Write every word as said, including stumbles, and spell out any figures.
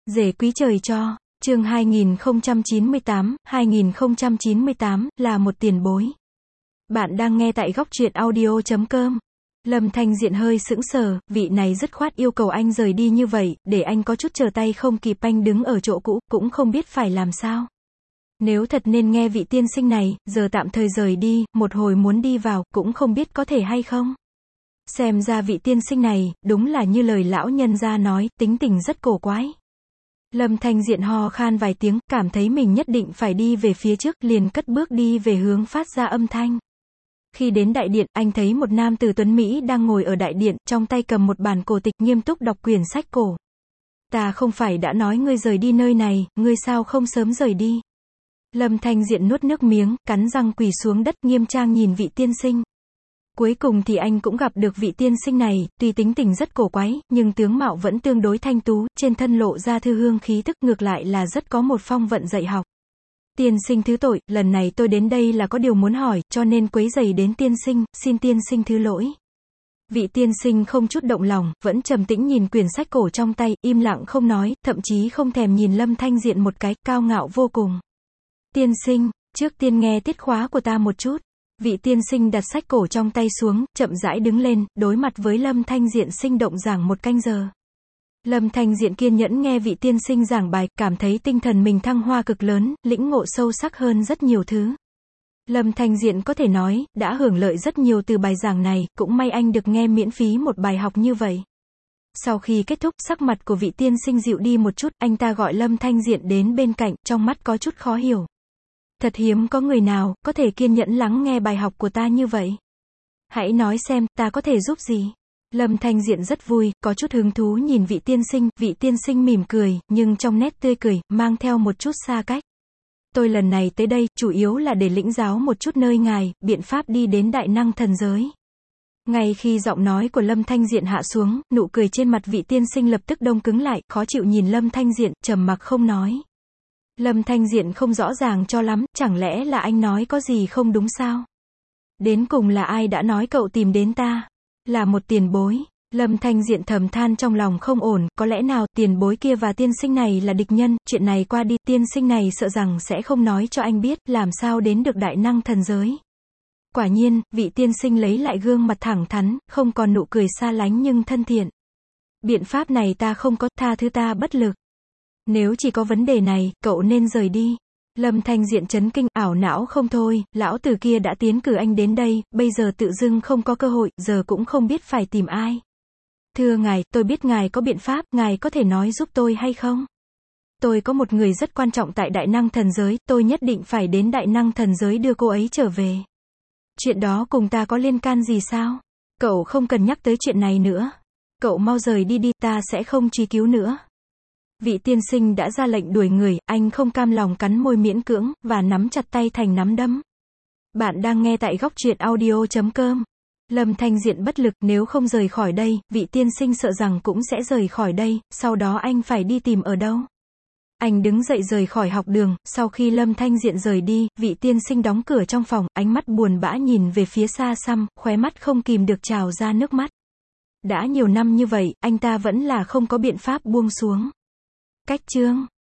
Rể quý trời cho, chương hai nghìn không trăm chín mươi tám, hai nghìn không trăm chín mươi tám, là một tiền bối. Bạn đang nghe tại góc truyện audio chấm com. Lâm Thanh Diện hơi sững sờ, vị này dứt khoát yêu cầu anh rời đi như vậy, để anh có chút chờ tay không kịp, anh đứng ở chỗ cũ, cũng không biết phải làm sao. Nếu thật nên nghe vị tiên sinh này, giờ tạm thời rời đi, một hồi muốn đi vào, cũng không biết có thể hay không. Xem ra vị tiên sinh này, đúng là như lời lão nhân gia nói, tính tình rất cổ quái. Lâm Thanh Diện ho khan vài tiếng, cảm thấy mình nhất định phải đi về phía trước, liền cất bước đi về hướng phát ra âm thanh. Khi đến đại điện, anh thấy một nam tử tuấn Mỹ đang ngồi ở đại điện, trong tay cầm một bản cổ tịch, nghiêm túc đọc quyển sách cổ. Ta không phải đã nói ngươi rời đi nơi này, ngươi sao không sớm rời đi? Lâm Thanh Diện nuốt nước miếng, cắn răng quỳ xuống đất, nghiêm trang nhìn vị tiên sinh. Cuối cùng thì anh cũng gặp được vị tiên sinh này, tuy tính tình rất cổ quái, nhưng tướng mạo vẫn tương đối thanh tú, trên thân lộ ra thư hương khí tức, ngược lại là rất có một phong vận dạy học. Tiên sinh thứ tội, lần này tôi đến đây là có điều muốn hỏi, cho nên quấy rầy đến tiên sinh, xin tiên sinh thứ lỗi. Vị tiên sinh không chút động lòng, vẫn trầm tĩnh nhìn quyển sách cổ trong tay, im lặng không nói, thậm chí không thèm nhìn Lâm Thanh Diện một cái, cao ngạo vô cùng. Tiên sinh, trước tiên nghe tiết khóa của ta một chút. Vị tiên sinh đặt sách cổ trong tay xuống, chậm rãi đứng lên, đối mặt với Lâm Thanh Diện sinh động giảng một canh giờ. Lâm Thanh Diện kiên nhẫn nghe vị tiên sinh giảng bài, cảm thấy tinh thần mình thăng hoa cực lớn, lĩnh ngộ sâu sắc hơn rất nhiều thứ. Lâm Thanh Diện có thể nói, đã hưởng lợi rất nhiều từ bài giảng này, cũng may anh được nghe miễn phí một bài học như vậy. Sau khi kết thúc, sắc mặt của vị tiên sinh dịu đi một chút, anh ta gọi Lâm Thanh Diện đến bên cạnh, trong mắt có chút khó hiểu. Thật hiếm có người nào, có thể kiên nhẫn lắng nghe bài học của ta như vậy. Hãy nói xem, ta có thể giúp gì? Lâm Thanh Diện rất vui, có chút hứng thú nhìn vị tiên sinh, vị tiên sinh mỉm cười, nhưng trong nét tươi cười, mang theo một chút xa cách. Tôi lần này tới đây, chủ yếu là để lĩnh giáo một chút nơi ngài, biện pháp đi đến đại năng thần giới. Ngay khi giọng nói của Lâm Thanh Diện hạ xuống, nụ cười trên mặt vị tiên sinh lập tức đông cứng lại, khó chịu nhìn Lâm Thanh Diện, trầm mặc không nói. Lâm Thanh Diện không rõ ràng cho lắm, chẳng lẽ là anh nói có gì không đúng sao? Đến cùng là ai đã nói cậu tìm đến ta? Là một tiền bối. Lâm Thanh Diện thầm than trong lòng không ổn, có lẽ nào, tiền bối kia và tiên sinh này là địch nhân, chuyện này qua đi, tiên sinh này sợ rằng sẽ không nói cho anh biết, làm sao đến được đại năng thần giới. Quả nhiên, vị tiên sinh lấy lại gương mặt thẳng thắn, không còn nụ cười xa lánh nhưng thân thiện. Biện pháp này ta không có, tha thứ ta bất lực. Nếu chỉ có vấn đề này, cậu nên rời đi. Lâm Thanh Diện chấn kinh, ảo não không thôi, lão tử kia đã tiến cử anh đến đây, bây giờ tự dưng không có cơ hội, giờ cũng không biết phải tìm ai. Thưa ngài, tôi biết ngài có biện pháp, ngài có thể nói giúp tôi hay không? Tôi có một người rất quan trọng tại đại năng thần giới, tôi nhất định phải đến đại năng thần giới đưa cô ấy trở về. Chuyện đó cùng ta có liên can gì sao? Cậu không cần nhắc tới chuyện này nữa. Cậu mau rời đi đi, ta sẽ không truy cứu nữa. Vị tiên sinh đã ra lệnh đuổi người, anh không cam lòng cắn môi miễn cưỡng, và nắm chặt tay thành nắm đấm. Bạn đang nghe tại góc truyện audio chấm com. Lâm Thanh Diện bất lực, nếu không rời khỏi đây, vị tiên sinh sợ rằng cũng sẽ rời khỏi đây, sau đó anh phải đi tìm ở đâu. Anh đứng dậy rời khỏi học đường, sau khi Lâm Thanh Diện rời đi, vị tiên sinh đóng cửa trong phòng, ánh mắt buồn bã nhìn về phía xa xăm, khóe mắt không kìm được trào ra nước mắt. Đã nhiều năm như vậy, anh ta vẫn là không có biện pháp buông xuống. Cách chương